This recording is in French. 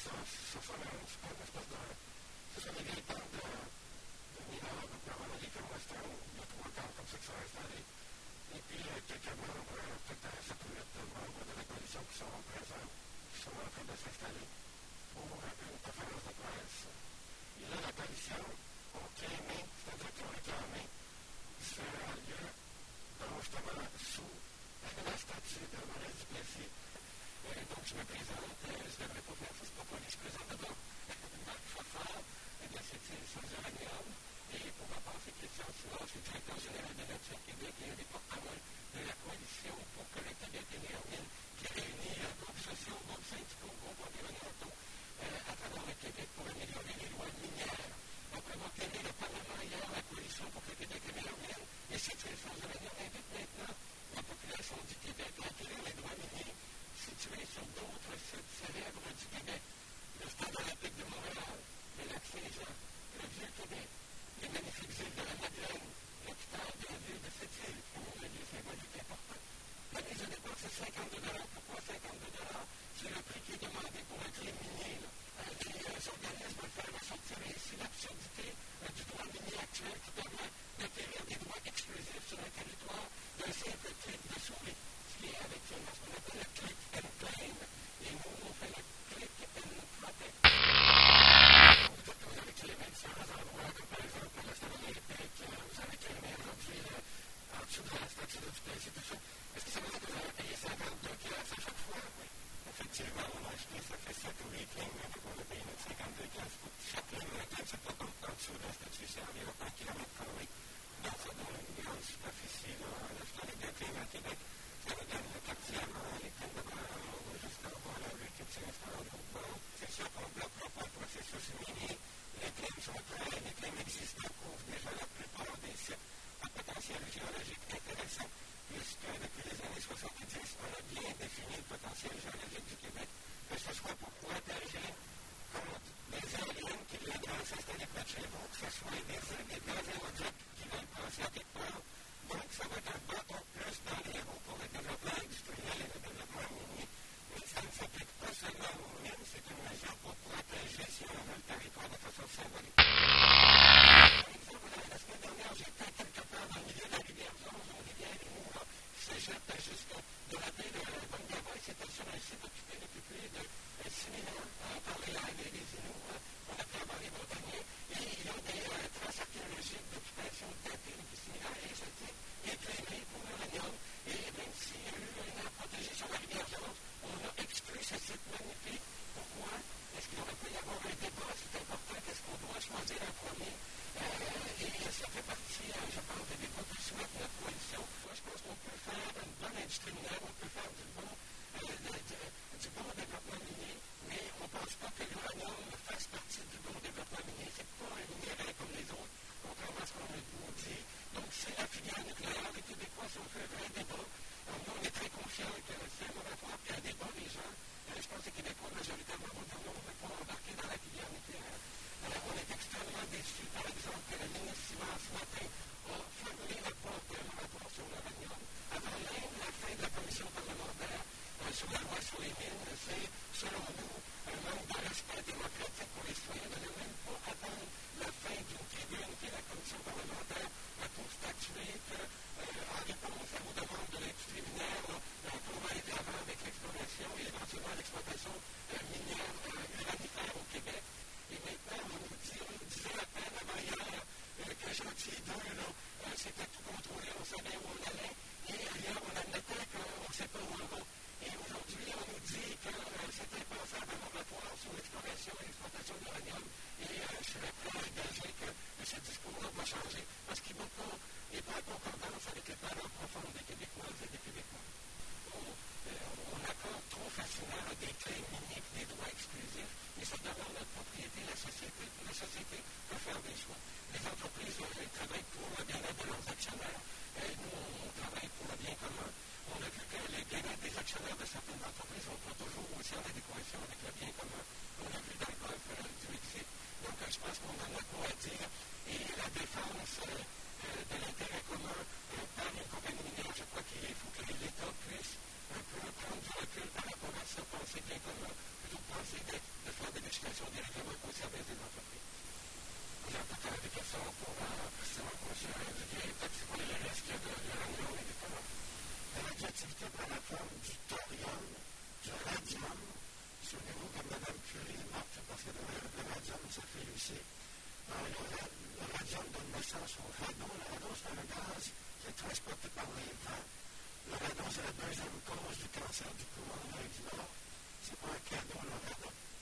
ça fait une espèce de... Ce sont des vieilles tentes de mineurs de Paramédic en Western, il y a 3 camps comme ça qui sont installés. Et puis, quelques membres, peut-être 7 ou 8 membres de la coalition qui sont présents, qui sont en train de s'installer pour une conférence de presse. Et là, la coalition ont claimé, c'est-à-dire qu'ils ont réclamé différents lieux, dont justement sous la statue de Maurice Duplessis. Donc, je me présente, je ne devrais pas faire ça, c'est pas pour lui, je présente d'abord Marc Fafard de cette édition de l'Agnéum. Et pour ma part, c'est Christian Soulard, je suis directeur général de Nature Québec et un des porte-parole de la coalition pour que le Québec énergie qui réunit groupes sociaux, groupes syndicaux, groupes environnementaux à travers le Québec pour améliorer les lois minières. Après avoir tenu le Parlement hier, la coalition pour que le Québec améliore et cette édition de l'Agnéum invite maintenant la population du Québec à acquérir les droits miniers situés sur d'autres sites célèbres du Québec. Le Stade olympique de Montréal, le lac Saint-Jean, le Vieux-Québec, les magnifiques îles de la Madeleine, l'hôpital de la ville de Sept-Îles, qui ont un lieu symbolique important. La mise au départ, c'est 52 $. Pourquoi 52 $? C'est le prix qui est demandé pour un claim minier. Les organismes veulent faire ressortir ici l'absurdité du droit minier actuel qui permet d'acquérir des droits exclusifs sur un territoire d'un simple clic de souris, ce qui est avec ce qu'on appelle le click and claim. Et nous, on fait le click and protect. Vous avez claimé différents endroits, comme par exemple le stade olympique, vous avez claimé aujourd'hui en dessous de la statue de Duplessis, tout ça. Est-ce que ça veut dire que vous avez payé 52 $ à chaque fois? Oui. Effectivement, on a acheté, ça fait 7 ou 8 lignes, donc on a payé notre 52 $ pour chaque ligne. La claim, c'est pas comme en dessous de la statue, c'est environ 1 km². Donc ça donne une grande superficie. Dans les 2 claims à Québec, ça nous donne le quartier avant, les claims de Blanc, jusqu'en bas, la rue qui s'installe en groupe. C'est sûr qu'on ne bloquera pas le processus minier. Les claims sont prêts, les claims existants couvrent déjà la plupart des sites à potentiel géologique intéressant, puisque depuis les années 70, on a bien défini le potentiel géologique du Québec, que ce soit pour protéger contre des éoliennes qui viendraient s'installer près de chez vous, que ce soit des gazéoducs qui veulent passer à quelque part. Donc, ça va être un bâton plus dans les roues pour le développement industriel et le développement minier. Mais ça ne s'applique pas seulement aux mines, c'est une mesure pour protéger, si on veut, le territoire de façon symbolique. Par exemple, la semaine dernière, j'étais quelque part dans le milieu de la rivière Blanche, une rivière qui se jette jusque de la baie de Bungava, et c'était sur un site occupé depuis plus de 6 000 ans par les Inuits, qu'on appelle dans les Montagnais, et ils ont des traces archéologiques d'occupation datées depuis similaires, et ce type est claimé pour l'uranium, et même s'il y a eu une aire protégée sur la rivière Blanche, on a exclu ce site magnifique. Pourquoi? Est-ce qu'il aurait pu y avoir un débat? C'est important. Qu'est-ce qu'on doit choisir? ici. Le radium donne naissance au radon. Le radon, c'est un gaz qui est transporté par les vents. Le radon, c'est la deuxième cause du cancer du poumon en Amérique du Nord. C'est pas un cadeau, le radon.